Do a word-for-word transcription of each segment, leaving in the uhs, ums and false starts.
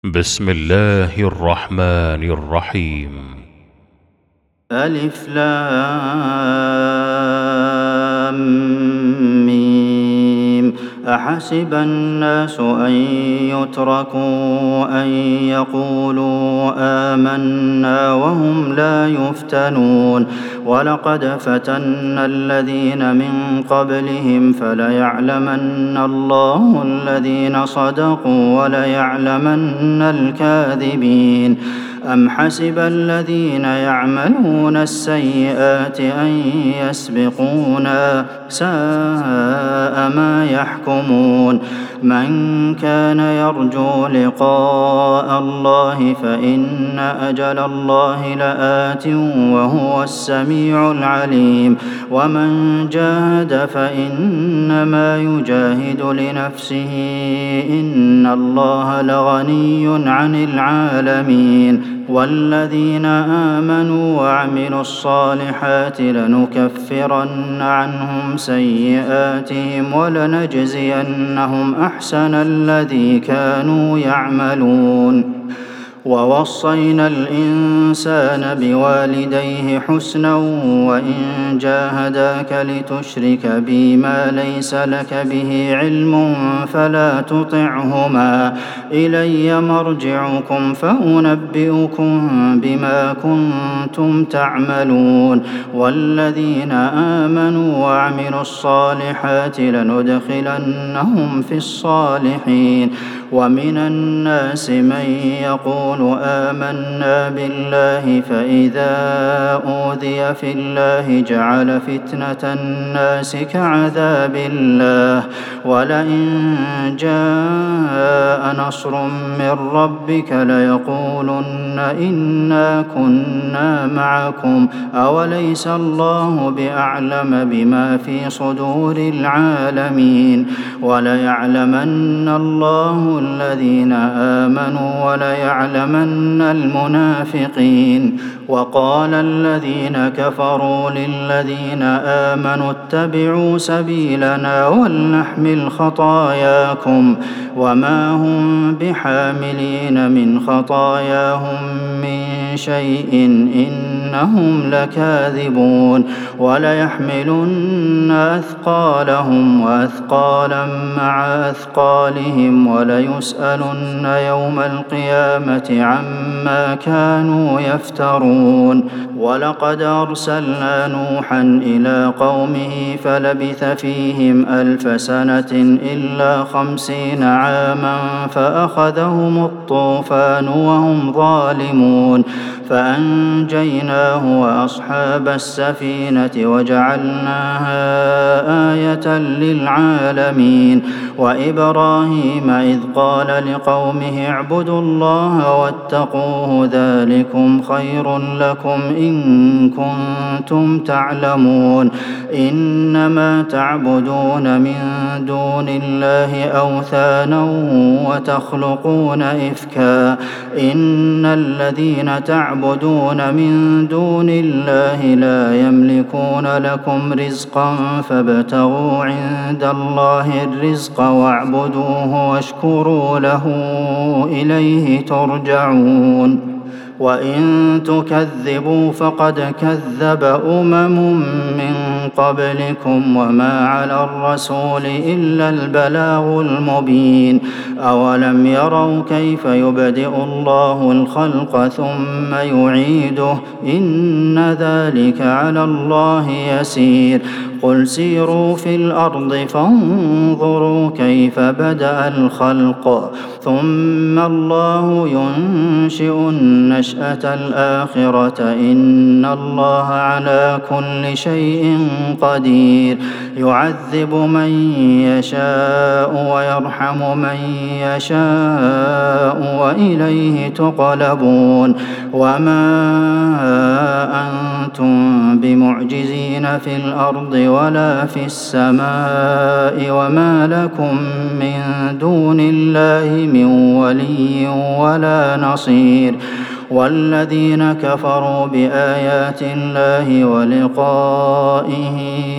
بسم الله الرحمن الرحيم. ألف لام ميم. أحسب الناس أن يتركوا أن يقولوا آمنا وهم لا يفتنون ولقد فتنا الذين من قبلهم فليعلمن الله الذين صدقوا وليعلمن الكاذبين. أم حسب الذين يعملون السيئات أن يسبقونا ساء ما يحكمون. من كان يرجو لقاء الله فإن أجل الله لآت وهو السميع العليم. ومن جاهد فإنما يجاهد لنفسه إن الله لغني عن العالمين. والذين آمنوا وعملوا الصالحات لنكفرن عنهم سيئاتهم ولنجزينهم أحسن الذي كانوا يعملون. ووصينا الإنسان بوالديه حسنا وإن جاهداك لتشرك بي ما ليس لك به علم فلا تطعهما إلي مرجعكم فأنبئكم بما كنتم تعملون. والذين آمنوا وعملوا الصالحات لندخلنهم في الصالحين. ومن الناس من يقول آمنا بالله فإذا أوذي في الله جعل فتنة الناس كعذاب الله ولئن جاء نصر من ربك ليقولن إنا كنا معكم أوليس الله بأعلم بما في صدور العالمين. وليعلمن الله الذين آمنوا وليعلمن المنافقين. وقال الذين كفروا للذين آمنوا اتبعوا سبيلنا ولنحمل خطاياكم وما هم بحاملين من خطاياهم من شيء إنهم لكاذبون. وليحملن أثقالهم وأثقالا مع أثقالهم وليسألن يوم القيامة عما كانوا يفترون. ولقد أرسلنا نوحا إلى قومه فلبث فيهم ألف سنة إلا خمسين عاما فأخذهم الطوفان وهم ظالمون فأنجيناه وأصحاب السفينة وجعلناها آية للعالمين. وإبراهيم إذ قال لقومه اعبدوا الله واتقوه ذلكم خير لكم إن كنتم تعلمون. إنما تعبدون من دون الله أوثانا وتخلقون إفكا إن الذين تعبدون من دون الله لا يملكون لكم رزقا فابتغوا عند الله الرزق واعبدوه واشكروا له إليه ترجعون. وإن تكذبوا فقد كذب أمم من قبلكم وما على الرسول إلا البلاغ المبين. أولم يروا كيف يبدئ الله الخلق ثم يعيده إن ذلك على الله يسير. قل سيروا في الأرض فانظروا كيف بدأ الخلق ثم الله ينشئ النشأة الآخرة إن الله على كل شيء قدير. يعذب من يشاء ويرحم من يشاء وإليه تقلبون. وما أنتم بمعجزين في الأرض ولا في السماء وما لكم من دون الله من ولي ولا نصير. والذين كفروا بآيات الله ولقائه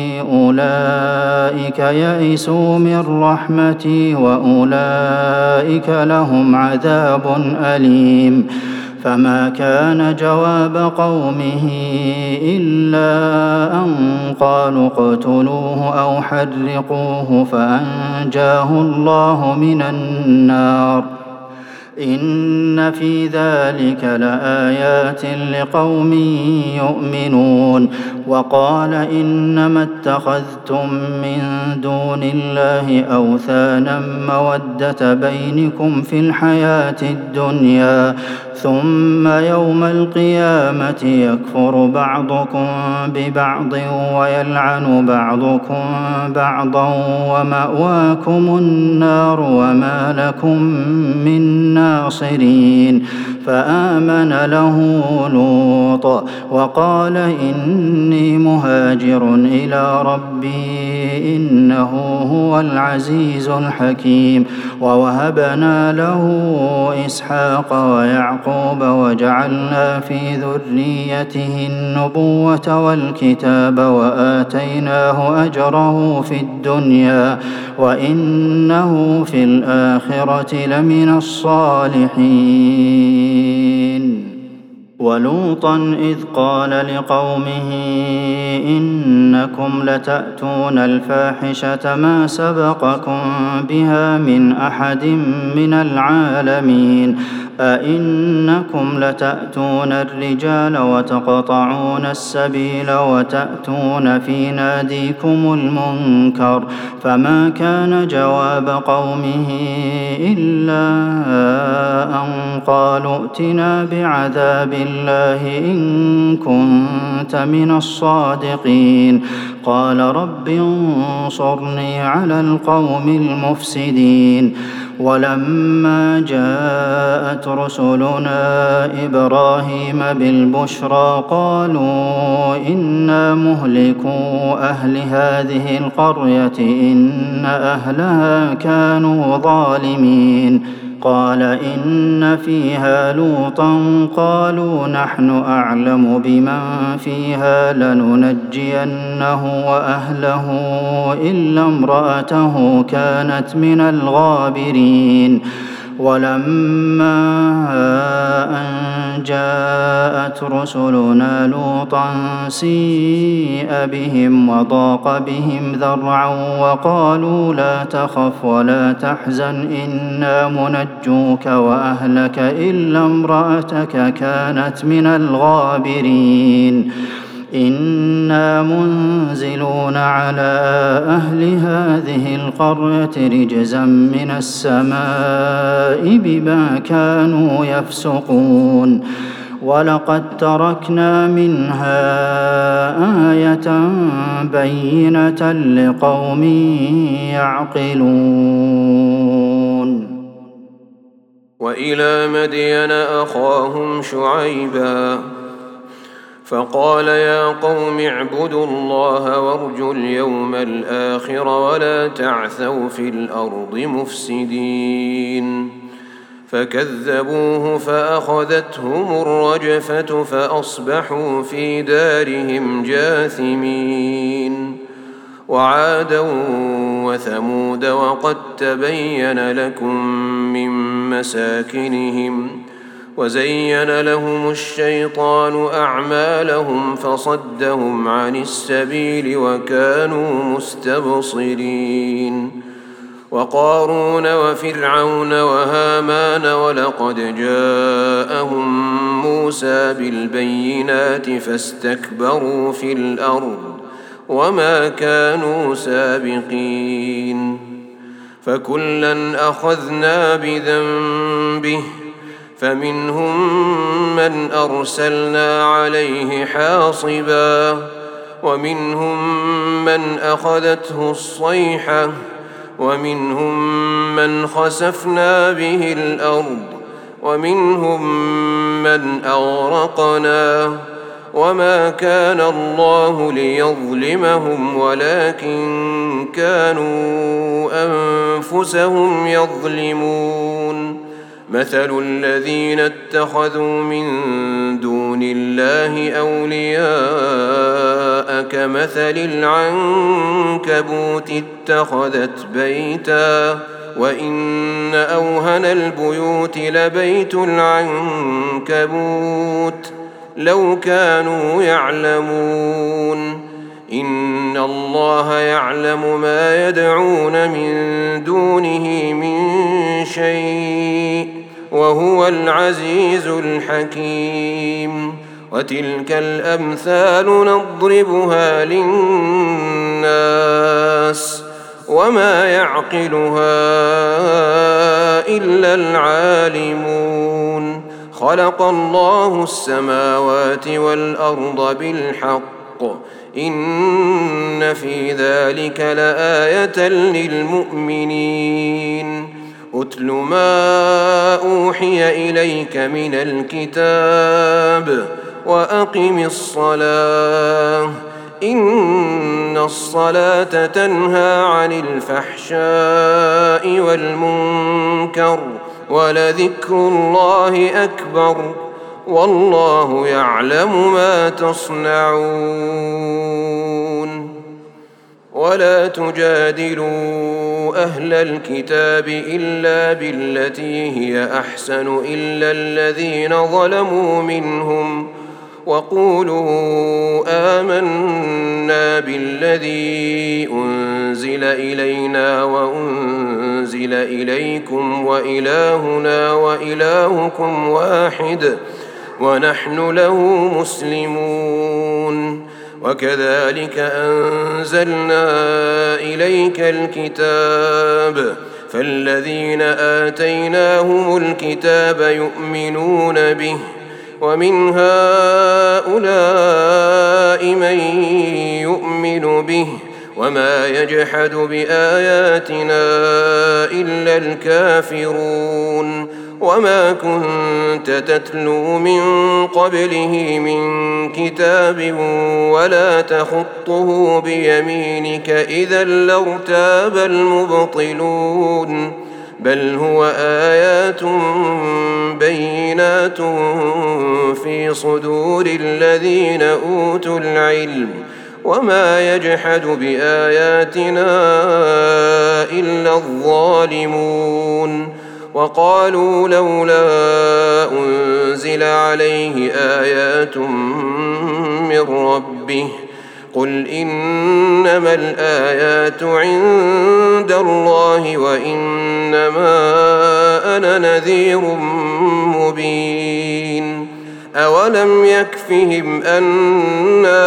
أولئك يئسوا من رحمتي وأولئك لهم عذاب أليم فما كان جواب قومه إلا أن قالوا اقتلوه أو حرقوه فأنجاه الله من النار إن في ذلك لآيات لقوم يؤمنون وقال إنما اتخذتم من دون الله أوثانا مودة بينكم في الحياة الدنيا ثم يوم القيامة يكفر بعضكم ببعض ويلعن بعضكم بعضا ومأواكم النار وما لكم من ناصرين فآمن له لوط وقال إني مهاجر إلى ربي إنه هو العزيز الحكيم ووهبنا له إسحاق ويعقوب وجعلنا في ذريته النبوة والكتاب وآتيناه أجره في الدنيا وإنه في الآخرة لمن الصالحين ولوطا إذ قال لقومه إنكم لتأتون الفاحشة ما سبقكم بها من أحد من العالمين أئنكم لتأتون الرجال وتقطعون السبيل وتأتون في ناديكم المنكر فما كان جواب قومه إلا أن قالوا ائتنا بعذاب الله إن كنت من الصادقين قال رب انصرني على القوم المفسدين ولما جاءت رسلنا إبراهيم بالبشرى قالوا إنا مهلكو أهل هذه القرية إن أهلها كانوا ظالمين قال إن فيها لوطا قالوا نحن أعلم بمن فيها لننجينه وأهله إلا امرأته كانت من الغابرين ولما أن جاءت رسلنا لوطا سيء بهم وضاق بهم ذرعا وقالوا لا تخف ولا تحزن إنا منجوك وأهلك إلا امرأتك كانت من الغابرين إنا منزلون على أهل هذه القرية رجزا من السماء بما كانوا يفسقون ولقد تركنا منها آية بينة لقوم يعقلون وإلى مدين أخاهم شعيبا فقال يا قوم اعبدوا الله وارجوا اليوم الآخر ولا تعثوا في الأرض مفسدين فكذبوه فأخذتهم الرجفة فأصبحوا في دارهم جاثمين وعادا وثمود وقد تبين لكم من مساكنهم وزين لهم الشيطان أعمالهم فصدهم عن السبيل وكانوا مستبصرين وقارون وفرعون وهامان ولقد جاءهم موسى بالبينات فاستكبروا في الأرض وما كانوا سابقين فكلا أخذنا بذنبه فمنهم من أرسلنا عليه حاصبا ومنهم من أخذته الصيحة ومنهم من خسفنا به الأرض ومنهم من أغرقنا وما كان الله ليظلمهم ولكن كانوا أنفسهم يظلمون مثل الذين اتخذوا من دون الله أولياء كمثل العنكبوت اتخذت بيتا وإن أوهن البيوت لبيت العنكبوت لو كانوا يعلمون إن الله يعلم ما يدعون من دونه من شيء وهو العزيز الحكيم وتلك الأمثال نضربها للناس وما يعقلها إلا العالمون خلق الله السماوات والأرض بالحق إن في ذلك لآية للمؤمنين أتل ما أوحي إليك من الكتاب وأقم الصلاة إن الصلاة تنهى عن الفحشاء والمنكر ولذكر الله أكبر والله يعلم ما تصنعون ولا تجادلوا أهل الكتاب إلا بالتي هي أحسن إلا الذين ظلموا منهم وقولوا آمنا بالذي أنزل إلينا وأنزل إليكم وإلهنا وإلهكم واحد ونحن له مسلمون وكذلك أنزلنا إليك الكتاب فالذين آتيناهم الكتاب يؤمنون به ومن هؤلاء من يؤمن به وما يجحد بآياتنا إلا الكافرون وما كنت تتلو من قبله من كتاب ولا تخطه بيمينك إذا لارتاب المبطلون بل هو آيات بينات في صدور الذين أوتوا العلم وما يجحد بآياتنا إلا الظالمون وقالوا لولا أنزل عليه آيات من ربه قل إنما الآيات عند الله وإنما أنا نذير مبين أولم يكفهم أنا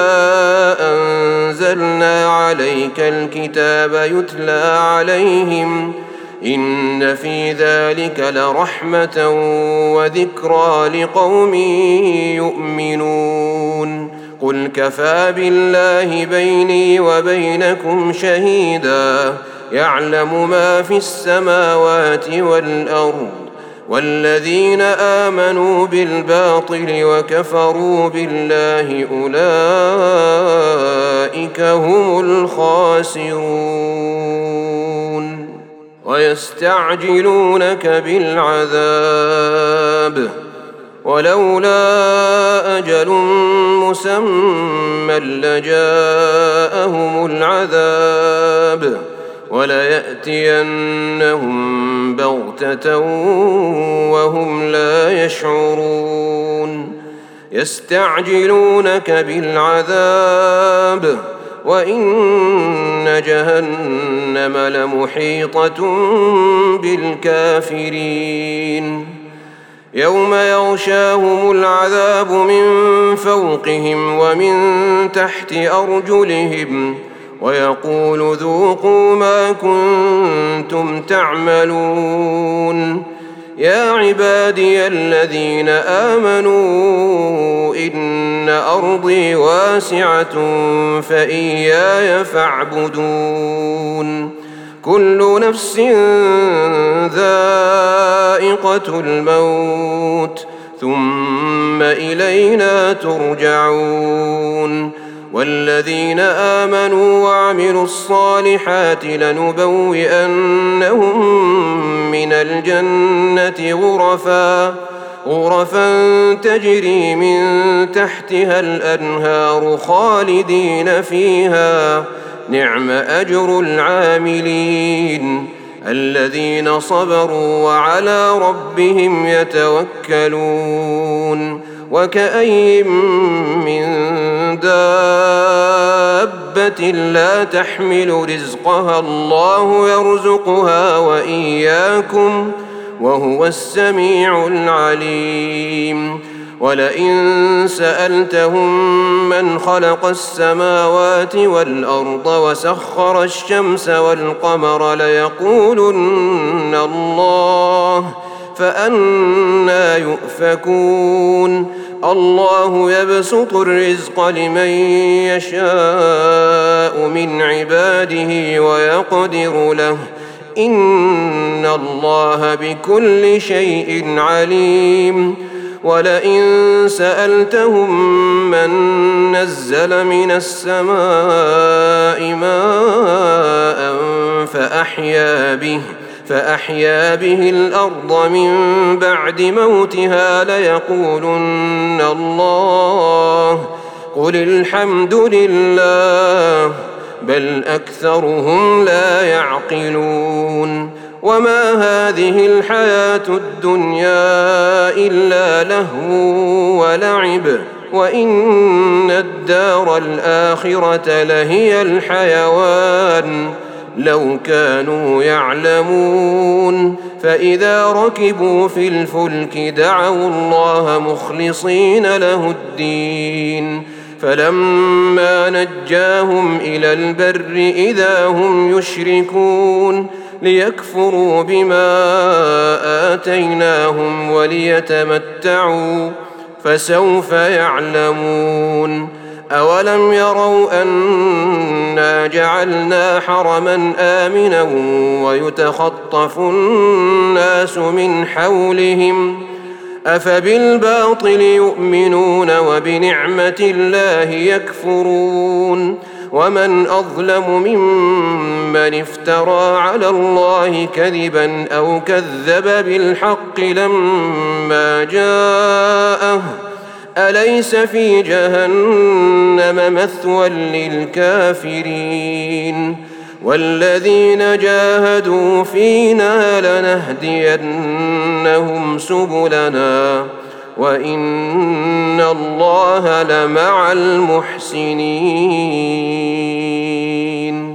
أنزلنا عليك الكتاب يتلى عليهم إن في ذلك لرحمة وذكرى لقوم يؤمنون قل كفى بالله بيني وبينكم شهيدا يعلم ما في السماوات والأرض والذين آمنوا بالباطل وكفروا بالله أولئك هم الخاسرون ويستعجلونك بالعذاب ولولا أجل مسمى لجاءهم العذاب وليأتينهم بغتة وهم لا يشعرون يستعجلونك بالعذاب وإن جهنم لمحيطة بالكافرين يوم يغشاهم العذاب من فوقهم ومن تحت أرجلهم ويقول ذوقوا ما كنتم تعملون يا عبادي الذين آمنوا إن أرضي واسعة فإياي فاعبدون كل نفس ذائقة الموت ثم إلينا ترجعون والذين آمنوا وعملوا الصالحات لنبوئنهم من الجنة غرفا غرفا تجري من تحتها الأنهار خالدين فيها نعم أجر العاملين الذين صبروا وعلى ربهم يتوكلون وكأي من دابة لا تحمل رزقها الله يرزقها وإياكم وهو السميع العليم ولئن سألتهم من خلق السماوات والأرض وسخر الشمس والقمر ليقولن الله فأنى يؤفكون الله يبسط الرزق لمن يشاء من عباده ويقدر له إن الله بكل شيء عليم ولئن سألتهم من نزل من السماء ماء فأحيا به فأحيا به الأرض من بعد موتها ليقولن الله قل الحمد لله بل أكثرهم لا يعقلون وما هذه الحياة الدنيا إلا لهو ولعب وإن الدار الآخرة لهي الحيوان لو كانوا يعلمون فإذا ركبوا في الفلك دعوا الله مخلصين له الدين فلما نجاهم إلى البر إذا هم يشركون ليكفروا بما آتيناهم وليتمتعوا فسوف يعلمون أولم يروا أنا جعلنا حرما آمنا ويتخطف الناس من حولهم أفبالباطل يؤمنون وبنعمة الله يكفرون ومن أظلم ممن افترى على الله كذبا أو كذب بالحق لما جاءه أليس في جهنم مثوى للكافرين والذين جاهدوا فينا لنهدينهم سبلنا وإن الله لمع المحسنين